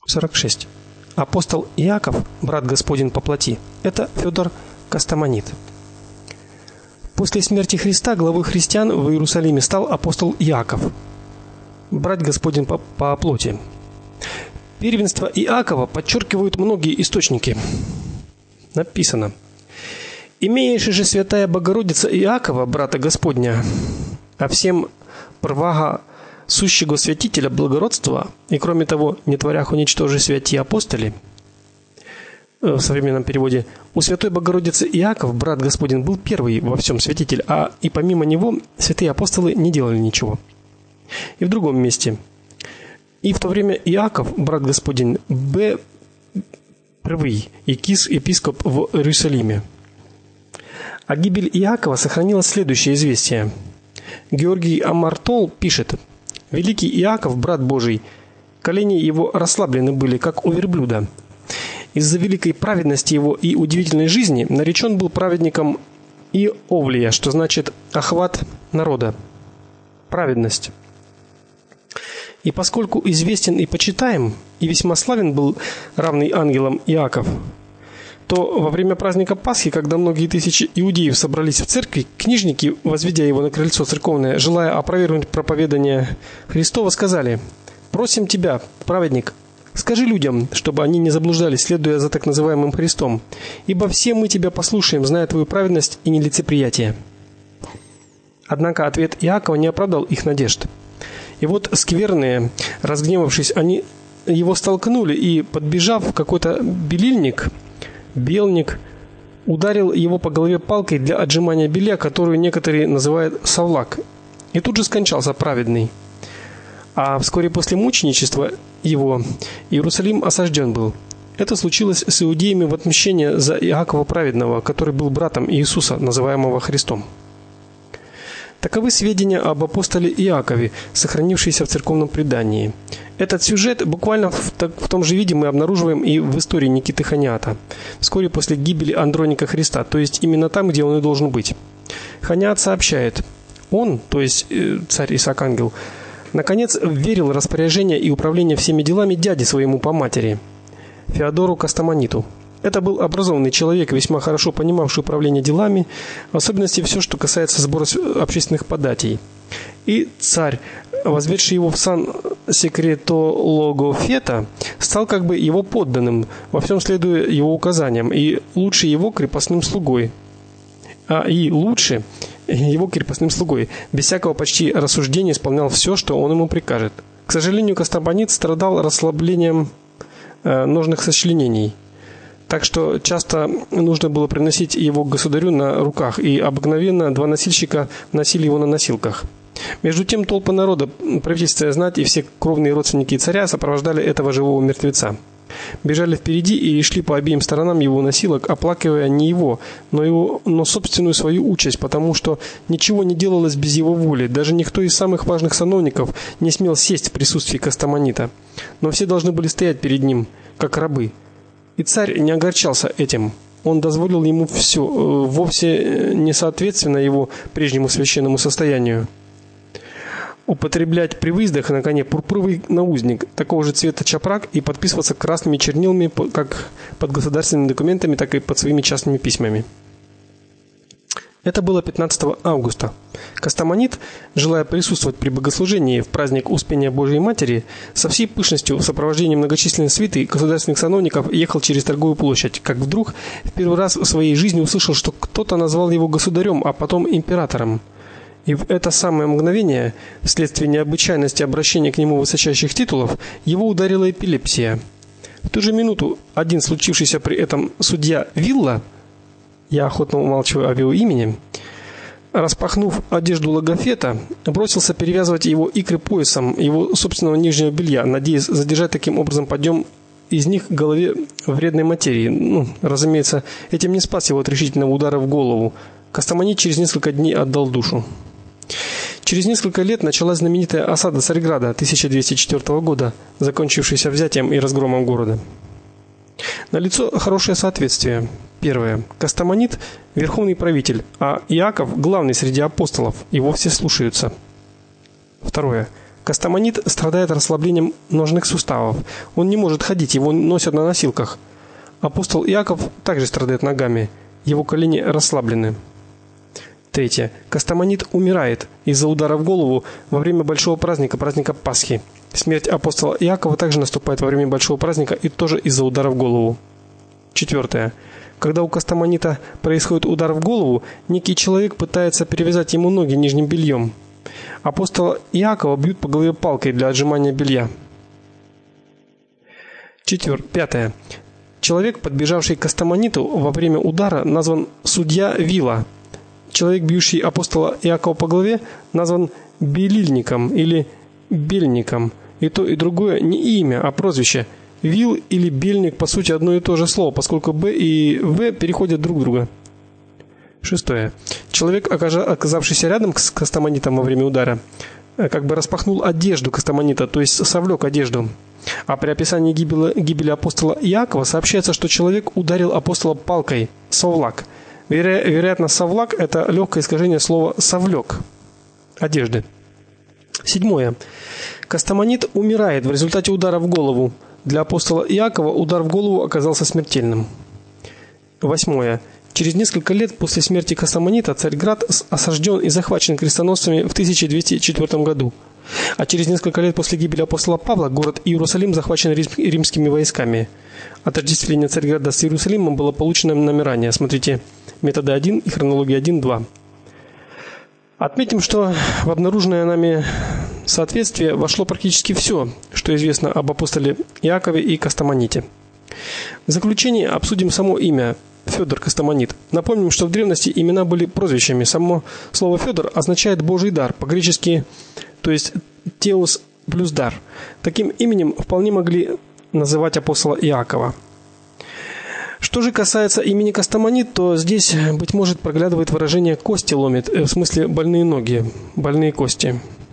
46. Апостол Иаков, брат Господин по плоти, это Фёдор Костоманит. После смерти Христа главой христиан в Иерусалиме стал апостол Иаков, брат Господин по плоти. Первенство Иакова подчеркивают многие источники. Написано: «Имеешь же святая Богородица Иакова, брата Господня, а всем првага сущего святителя благородства, и кроме того, не творях уничтожи святи апостоли». В современном переводе: «У святой Богородицы Иаков, брат Господин, был первый во всем святитель, а и помимо него святые апостолы не делали ничего». И в другом месте: «И в то время Иаков, брат Господин, б первый епископ в Иерусалиме». О гибели Иакова сохранилось следующее известие. Георгий Амартол пишет: «Великий Иаков, брат Божий, колени его расслаблены были, как у верблюда. Из-за великой праведности его и удивительной жизни наречен был праведником Иовлия, что значит охват народа, праведность. И поскольку известен и почитаем, и весьма славен был равный ангелам Иаков, то во время праздника Пасхи, когда многие тысячи иудеев собрались в церкви, книжники, возведя его на крыльцо церковное, желая опровергнуть проповедание Христова, сказали: «Просим тебя, праведник, скажи людям, чтобы они не заблуждались, следуя за так называемым Христом, ибо все мы тебя послушаем, зная твою праведность и нелицеприятие». Однако ответ Иакова не оправдал их надежд. И вот скверные, разгневавшись, они его столкнули и, подбежав в какой-то белник, ударил его по голове палкой для отжимания белья, которую некоторые называют совлак. И тут же скончался праведный. А вскоре после мученичества его Иерусалим осажден был. Это случилось с иудеями в отмщение за Иакова праведного, который был братом Иисуса, называемого Христом. Таковы сведения об апостоле Иакове, сохранившиеся в церковном предании. Этот сюжет буквально в том же виде мы обнаруживаем и в истории Никиты Ханиата, вскоре после гибели Андроника Христа, то есть именно там, где он и должен быть. Ханиат сообщает: он, то есть царь Исаак-Ангел, наконец верил в распоряжение и управление всеми делами дяде своему по матери, Феодору Костоманиту. Это был образованный человек, весьма хорошо понимавший управление делами, в особенности все, что касается сбора общественных податей. И царь, возведший его в сан секретологофета, стал как бы его подданным, во всем следуя его указаниям, и лучше его крепостным слугой. Без всякого почти рассуждения исполнял все, что он ему прикажет. К сожалению, Костоманит страдал расслаблением ножных сочленений. Так что часто нужно было приносить его к государю на руках, и обыкновенно два носильщика носили его на носилках. Между тем толпы народа, правительство, знать и все кровные родственники царя сопровождали этого живого мертвеца. Бежали впереди и шли по обеим сторонам его носилок, оплакивая не его, но собственную свою участь, потому что ничего не делалось без его воли. Даже никто из самых важных сановников не смел сесть в присутствии Костоманита. Но все должны были стоять перед ним, как рабы. И царь не огорчался этим. Он дозволил ему все, вовсе не соответственно его прежнему священному состоянию. Употреблять при выездах на коне пурпуровый наузник такого же цвета чапрак и подписываться красными чернилами как под государственными документами, так и под своими частными письмами. Это было 15 августа. Костоманит, желая присутствовать при богослужении в праздник Успения Божией Матери, со всей пышностью в сопровождении многочисленной свиты государственных сановников ехал через торговую площадь, как вдруг в первый раз в своей жизни услышал, что кто-то назвал его государем, а потом императором. И в это самое мгновение, вследствие необычайности обращения к нему высочайших титулов, его ударила эпилепсия. В ту же минуту один случившийся при этом судья Вилла, я охотно умалчиваю об его имени, распахнув одежду логофета, бросился перевязывать его икры поясом его собственного нижнего белья, надеясь задержать таким образом подъем из них к голове вредной материи. Разумеется, этим не спас его от решительного удара в голову. Костоманит через несколько дней отдал душу. Через несколько лет началась знаменитая осада Царьграда 1204 года, закончившаяся взятием и разгромом города. Налицо хорошее соответствие. Первое. Костоманит – верховный правитель, а Иаков – главный среди апостолов, его все слушаются. Второе. Костомонит страдает расслаблением ножных суставов. Он не может ходить, его носят на носилках. Апостол Иаков также страдает ногами. Его колени расслаблены. Третье. Костомонит умирает из-за удара в голову во время большого праздника Пасхи. Смерть апостола Иакова также наступает во время большого праздника и тоже из-за удара в голову. Четвертое. Когда у Костомонита происходит удар в голову, некий человек пытается перевязать ему ноги нижним бельем. Апостола Иакова бьют по голове палкой для отжимания белья. Пятое. Человек, подбежавший к Костомониту во время удара, назван судья Вила. Человек, бьющий апостола Иакова по голове, назван белильником или бельником. И то, и другое не имя, а прозвище. Вил или бельник по сути одно и то же слово, поскольку Б и В переходят друг в друга. Шестое. Человек, оказавшийся рядом с Костомонитом во время удара, как бы распахнул одежду Костомонита, то есть совлек одежду. А при описании гибели апостола Иакова сообщается, что человек ударил апостола палкой, совлак. Вероятно, совлак – это легкое искажение слова совлек одежды. Седьмое. Костомонит умирает в результате удара в голову. Для апостола Иакова удар в голову оказался смертельным. Восьмое. Через несколько лет после смерти Костомонита Царьград осажден и захвачен крестоносцами в 1204 году. А через несколько лет после гибели апостола Павла город Иерусалим захвачен римскими войсками. Отождествление Царьграда с Иерусалимом было получено нами ранее. Смотрите методы 1 и хронология 1.2. Отметим, что в обнаруженное нами соответствие вошло практически все, что известно об апостоле Иакове и Костомоните. В заключение обсудим само имя Федор Костомонит. Напомним, что в древности имена были прозвищами. Само слово Федор означает Божий дар, по-гречески, то есть теос плюс дар. Таким именем вполне могли называть апостола Иакова. Что же касается имени Костомонит, то здесь, быть может, проглядывает выражение «кости ломит», в смысле больные ноги, больные кости.